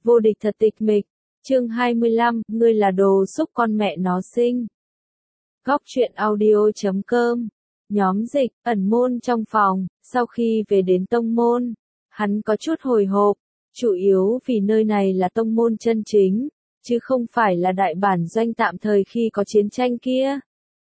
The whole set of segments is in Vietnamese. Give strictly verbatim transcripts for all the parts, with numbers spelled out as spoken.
Vô địch thật tịch mịch. Chương hai mươi lăm, ngươi là đồ xúc con mẹ nó sinh. Góc truyện audio chấm com. Nhóm dịch, ẩn môn trong phòng, sau khi về đến tông môn, hắn có chút hồi hộp, chủ yếu vì nơi này là tông môn chân chính, chứ không phải là đại bản doanh tạm thời khi có chiến tranh kia.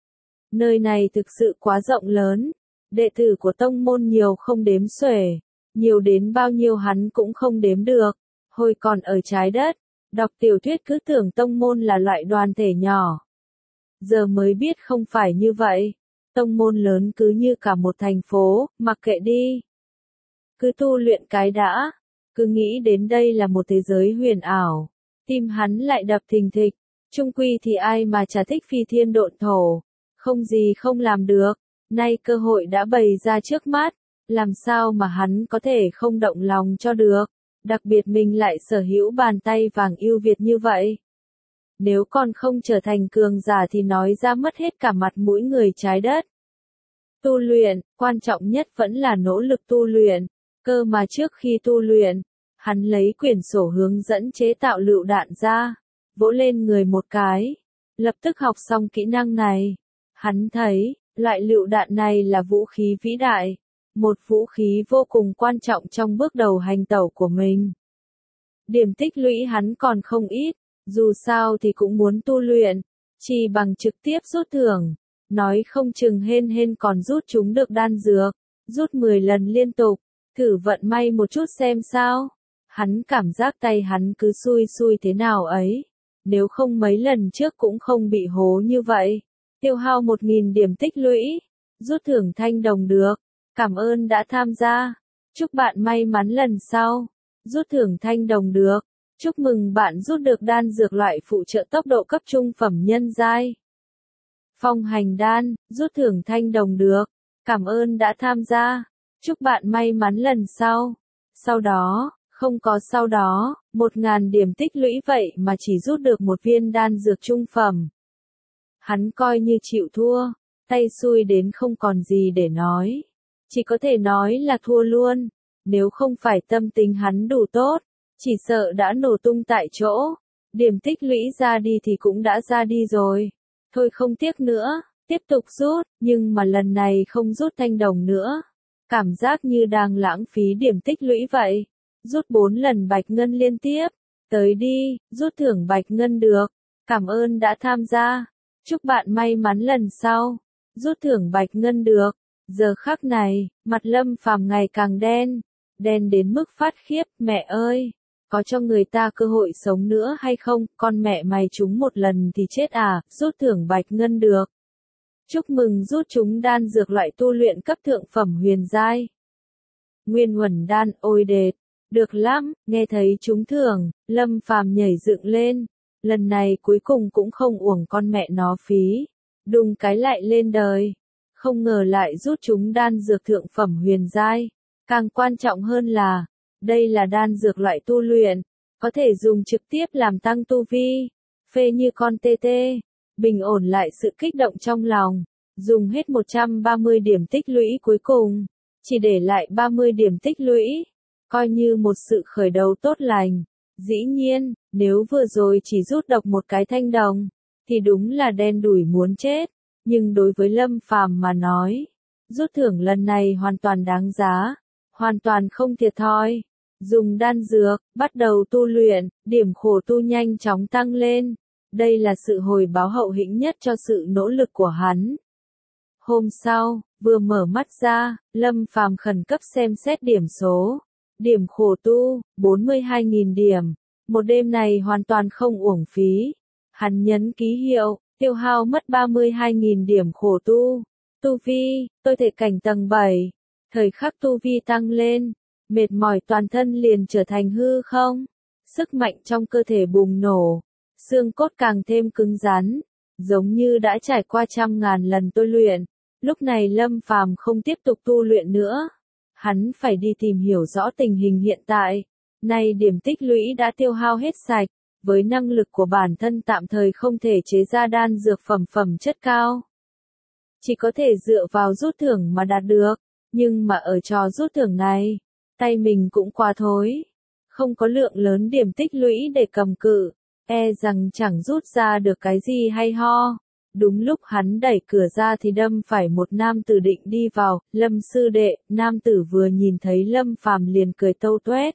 Nơi này thực sự quá rộng lớn, đệ tử của tông môn nhiều không đếm xuể, nhiều đến bao nhiêu hắn cũng không đếm được. Hồi còn ở trái đất, đọc tiểu thuyết cứ tưởng tông môn là loại đoàn thể nhỏ. Giờ mới biết không phải như vậy. Tông môn lớn cứ như cả một thành phố, mặc kệ đi. Cứ tu luyện cái đã, cứ nghĩ đến đây là một thế giới huyền ảo. Tim hắn lại đập thình thịch, chung quy thì ai mà chả thích phi thiên độn thổ, không gì không làm được. Nay cơ hội đã bày ra trước mắt, làm sao mà hắn có thể không động lòng cho được. Đặc biệt mình lại sở hữu bàn tay vàng ưu việt như vậy. Nếu còn không trở thành cường giả thì nói ra mất hết cả mặt mũi người trái đất. Tu luyện, quan trọng nhất vẫn là nỗ lực tu luyện. Cơ mà trước khi tu luyện, hắn lấy quyển sổ hướng dẫn chế tạo lựu đạn ra, vỗ lên người một cái. Lập tức học xong kỹ năng này. Hắn thấy, loại lựu đạn này là vũ khí vĩ đại. Một vũ khí vô cùng quan trọng trong bước đầu hành tẩu của mình. Điểm tích lũy hắn còn không ít, dù sao thì cũng muốn tu luyện, chỉ bằng trực tiếp rút thưởng, nói không chừng hên hên còn rút chúng được đan dược, rút mười lần liên tục, thử vận may một chút xem sao. Hắn cảm giác tay hắn cứ xui xui thế nào ấy, nếu không mấy lần trước cũng không bị hố như vậy. Tiêu hao một nghìn điểm tích lũy, rút thưởng thanh đồng được. Cảm ơn đã tham gia. Chúc bạn may mắn lần sau. Rút thưởng thanh đồng được. Chúc mừng bạn rút được đan dược loại phụ trợ tốc độ cấp trung phẩm nhân giai. Phong hành đan, rút thưởng thanh đồng được. Cảm ơn đã tham gia. Chúc bạn may mắn lần sau. Sau đó, không có sau đó, một ngàn điểm tích lũy vậy mà chỉ rút được một viên đan dược trung phẩm. Hắn coi như chịu thua, tay xui đến không còn gì để nói. Chỉ có thể nói là thua luôn, nếu không phải tâm tình hắn đủ tốt, chỉ sợ đã nổ tung tại chỗ. Điểm tích lũy ra đi thì cũng đã ra đi rồi. Thôi không tiếc nữa, tiếp tục rút, nhưng mà lần này không rút thanh đồng nữa. Cảm giác như đang lãng phí điểm tích lũy vậy. Rút bốn lần bạch ngân liên tiếp. Tới đi, rút thưởng bạch ngân được. Cảm ơn đã tham gia. Chúc bạn may mắn lần sau. Rút thưởng bạch ngân được. Giờ khắc này, mặt Lâm Phàm ngày càng đen, đen đến mức phát khiếp. Mẹ ơi, có cho người ta cơ hội sống nữa hay không? Con mẹ mày trúng một lần thì chết à? Rút thưởng bạch ngân được. Chúc mừng rút chúng đan dược loại tu luyện cấp thượng phẩm huyền giai. Nguyên huẩn đan, ôi đệt, được lắm. Nghe thấy trúng thưởng, Lâm Phàm nhảy dựng lên. Lần này cuối cùng cũng không uổng con mẹ nó phí, đùng cái lại lên đời. Không ngờ lại rút chúng đan dược thượng phẩm huyền giai. Càng quan trọng hơn là, đây là đan dược loại tu luyện, có thể dùng trực tiếp làm tăng tu vi. Phê như con tê tê, bình ổn lại sự kích động trong lòng. Dùng hết một trăm ba mươi điểm tích lũy cuối cùng, chỉ để lại ba mươi điểm tích lũy. Coi như một sự khởi đầu tốt lành. Dĩ nhiên, nếu vừa rồi chỉ rút độc một cái thanh đồng, thì đúng là đen đủi muốn chết. Nhưng đối với Lâm Phàm mà nói, rút thưởng lần này hoàn toàn đáng giá, hoàn toàn không thiệt thòi. Dùng đan dược, bắt đầu tu luyện, điểm khổ tu nhanh chóng tăng lên. Đây là sự hồi báo hậu hĩnh nhất cho sự nỗ lực của hắn. Hôm sau, vừa mở mắt ra, Lâm Phàm khẩn cấp xem xét điểm số. Điểm khổ tu, bốn mươi hai nghìn điểm. Một đêm này hoàn toàn không uổng phí. Hắn nhấn ký hiệu. Tiêu hao mất ba mươi hai nghìn điểm khổ tu. Tu vi, tôi thể cảnh tầng bảy. Thời khắc tu vi tăng lên, mệt mỏi toàn thân liền trở thành hư không. Sức mạnh trong cơ thể bùng nổ, xương cốt càng thêm cứng rắn, giống như đã trải qua trăm ngàn lần tôi luyện. Lúc này Lâm Phàm không tiếp tục tu luyện nữa. Hắn phải đi tìm hiểu rõ tình hình hiện tại. Nay điểm tích lũy đã tiêu hao hết sạch. Với năng lực của bản thân tạm thời không thể chế ra đan dược phẩm phẩm chất cao. Chỉ có thể dựa vào rút thưởng mà đạt được. Nhưng mà ở trò rút thưởng này, tay mình cũng quá thối. không có lượng lớn điểm tích lũy để cầm cự, e rằng chẳng rút ra được cái gì hay ho. Đúng lúc hắn đẩy cửa ra thì đâm phải một nam tử định đi vào. Lâm sư đệ, nam tử vừa nhìn thấy Lâm Phàm liền cười tâu tuét.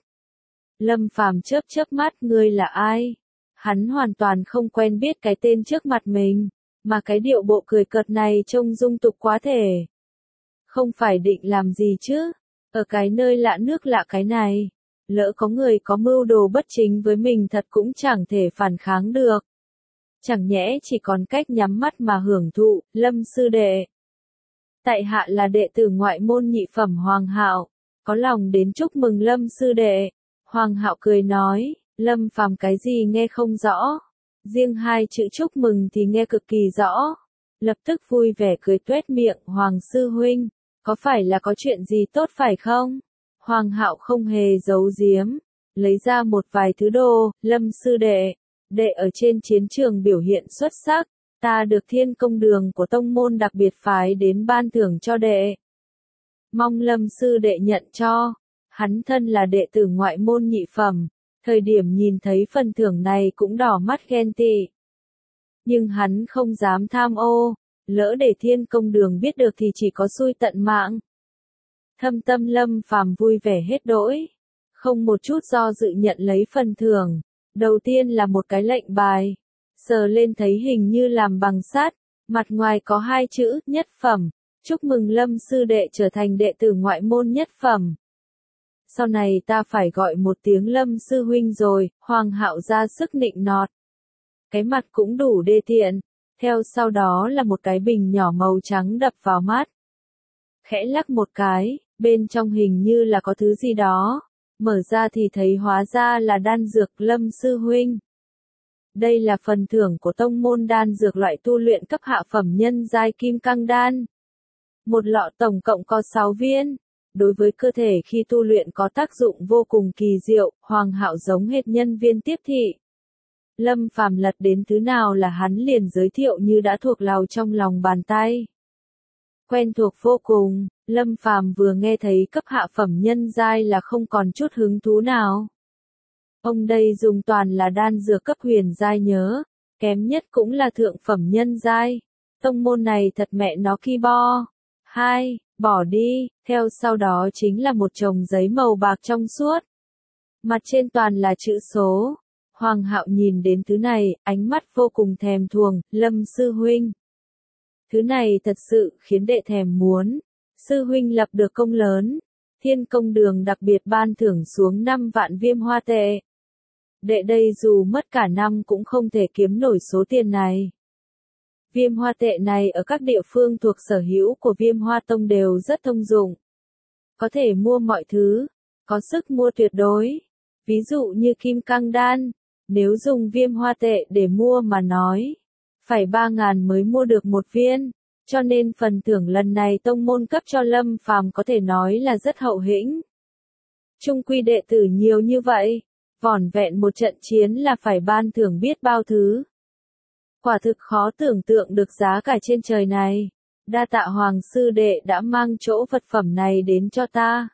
Lâm Phàm chớp chớp mắt, ngươi là ai? Hắn hoàn toàn không quen biết cái tên trước mặt mình, mà cái điệu bộ cười cợt này trông dung tục quá thể. Không phải định làm gì chứ? Ở cái nơi lạ nước lạ cái này, lỡ có người có mưu đồ bất chính với mình thật cũng chẳng thể phản kháng được. Chẳng nhẽ chỉ còn cách nhắm mắt mà hưởng thụ. Lâm sư đệ, tại hạ là đệ tử ngoại môn nhị phẩm Hoàng Hạo, có lòng đến chúc mừng Lâm sư đệ. Hoàng Hạo cười nói, Lâm Phàm cái gì nghe không rõ, riêng hai chữ chúc mừng thì nghe cực kỳ rõ. Lập tức vui vẻ cười tuét miệng, Hoàng sư huynh, có phải là có chuyện gì tốt phải không? Hoàng Hạo không hề giấu giếm, lấy ra một vài thứ đồ. Lâm sư đệ, đệ ở trên chiến trường biểu hiện xuất sắc, ta được Thiên Công Đường của tông môn đặc biệt phái đến ban thưởng cho đệ. Mong Lâm sư đệ nhận cho. Hắn thân là đệ tử ngoại môn nhị phẩm, thời điểm nhìn thấy phần thưởng này cũng đỏ mắt ghen tị. Nhưng hắn không dám tham ô, lỡ để Thiên Công Đường biết được thì chỉ có xui tận mạng. Thâm tâm Lâm Phàm vui vẻ hết đỗi, không một chút do dự nhận lấy phần thưởng. Đầu tiên là một cái lệnh bài, sờ lên thấy hình như làm bằng sắt, mặt ngoài có hai chữ nhất phẩm, chúc mừng Lâm sư đệ trở thành đệ tử ngoại môn nhất phẩm. Sau này ta phải gọi một tiếng Lâm sư huynh rồi. Hoàng Hạo ra sức nịnh nọt. Cái mặt cũng đủ đê tiện. Theo sau đó là một cái bình nhỏ màu trắng đập vào mắt. Khẽ lắc một cái, bên trong hình như là có thứ gì đó. Mở ra thì thấy hóa ra là đan dược. Lâm sư huynh, đây là phần thưởng của tông môn đan dược loại tu luyện cấp hạ phẩm nhân giai kim cang đan. Một lọ tổng cộng có sáu viên. Đối với cơ thể khi tu luyện có tác dụng vô cùng kỳ diệu. Hoàng Hạo giống hệt nhân viên tiếp thị. Lâm Phàm lật đến thứ nào là hắn liền giới thiệu như đã thuộc lào trong lòng bàn tay. Quen thuộc vô cùng. Lâm Phàm vừa nghe thấy cấp hạ phẩm nhân giai là không còn chút hứng thú nào. Ông đây dùng toàn là đan dược cấp huyền giai nhớ, kém nhất cũng là thượng phẩm nhân giai. Tông môn này thật mẹ nó ki bo. Hai, bỏ đi. Theo sau đó chính là một chồng giấy màu bạc trong suốt. Mặt trên toàn là chữ số. Hoàng Hạo nhìn đến thứ này, ánh mắt vô cùng thèm thuồng. Lâm sư huynh, thứ này thật sự khiến đệ thèm muốn. Sư huynh lập được công lớn, Thiên Công Đường đặc biệt ban thưởng xuống năm vạn viêm hoa tệ. Đệ đây dù mất cả năm cũng không thể kiếm nổi số tiền này. Viêm hoa tệ này ở các địa phương thuộc sở hữu của Viêm Hoa Tông đều rất thông dụng. Có thể mua mọi thứ, có sức mua tuyệt đối. Ví dụ như kim cang đan, nếu dùng viêm hoa tệ để mua mà nói, phải ba ngàn mới mua được một viên. Cho nên phần thưởng lần này tông môn cấp cho Lâm Phàm có thể nói là rất hậu hĩnh. Chung quy đệ tử nhiều như vậy, vỏn vẹn một trận chiến là phải ban thưởng biết bao thứ. Quả thực khó tưởng tượng được giá cả trên trời này. Đa tạ Hoàng sư đệ đã mang chỗ vật phẩm này đến cho ta.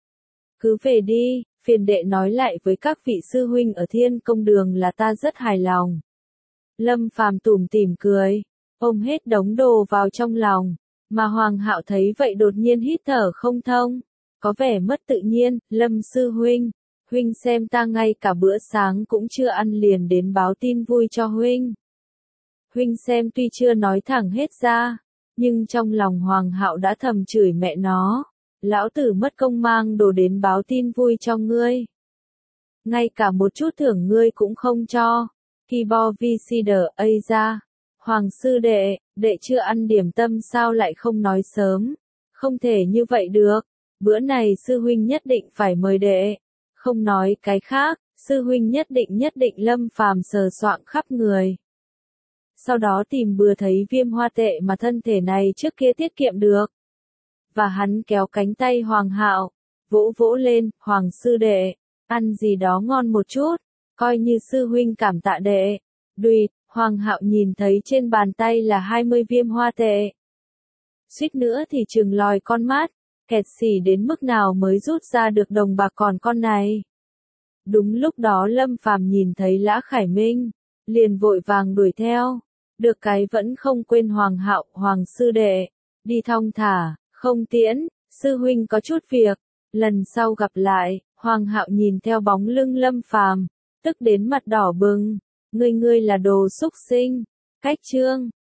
Cứ về đi, phiền đệ nói lại với các vị sư huynh ở Thiên Công Đường là ta rất hài lòng. Lâm Phàm tủm tỉm cười, ôm hết đống đồ vào trong lòng, mà Hoàng Hạo thấy vậy đột nhiên hít thở không thông, có vẻ mất tự nhiên. Lâm sư huynh, huynh xem ta ngay cả bữa sáng cũng chưa ăn liền đến báo tin vui cho huynh. Huynh xem tuy chưa nói thẳng hết ra, nhưng trong lòng Hoàng Hạo đã thầm chửi mẹ nó, lão tử mất công mang đồ đến báo tin vui cho ngươi. Ngay cả một chút thưởng ngươi cũng không cho. Keyboard Visitor ấy ra. Hoàng sư đệ, đệ chưa ăn điểm tâm sao lại không nói sớm? Không thể như vậy được. Bữa này sư huynh nhất định phải mời đệ. Không nói cái khác, sư huynh nhất định nhất định. Lâm Phàm sờ soạng khắp người. Sau đó tìm bừa thấy viêm hoa tệ mà thân thể này trước kia tiết kiệm được. Và hắn kéo cánh tay Hoàng Hạo, vỗ vỗ lên. Hoàng sư đệ, ăn gì đó ngon một chút, coi như sư huynh cảm tạ đệ. Đùi, Hoàng Hạo nhìn thấy trên bàn tay là hai mươi viêm hoa tệ. Suýt nữa thì trừng lòi con mắt, kẹt xỉ đến mức nào mới rút ra được đồng bạc còn con này. Đúng lúc đó Lâm Phàm nhìn thấy Lã Khải Minh, liền vội vàng đuổi theo. Được cái vẫn không quên Hoàng Hạo, Hoàng sư đệ, đi thong thả, không tiễn, sư huynh có chút việc, lần sau gặp lại. Hoàng Hạo nhìn theo bóng lưng Lâm Phàm, tức đến mặt đỏ bừng, ngươi ngươi là đồ xúc sinh. Cách chương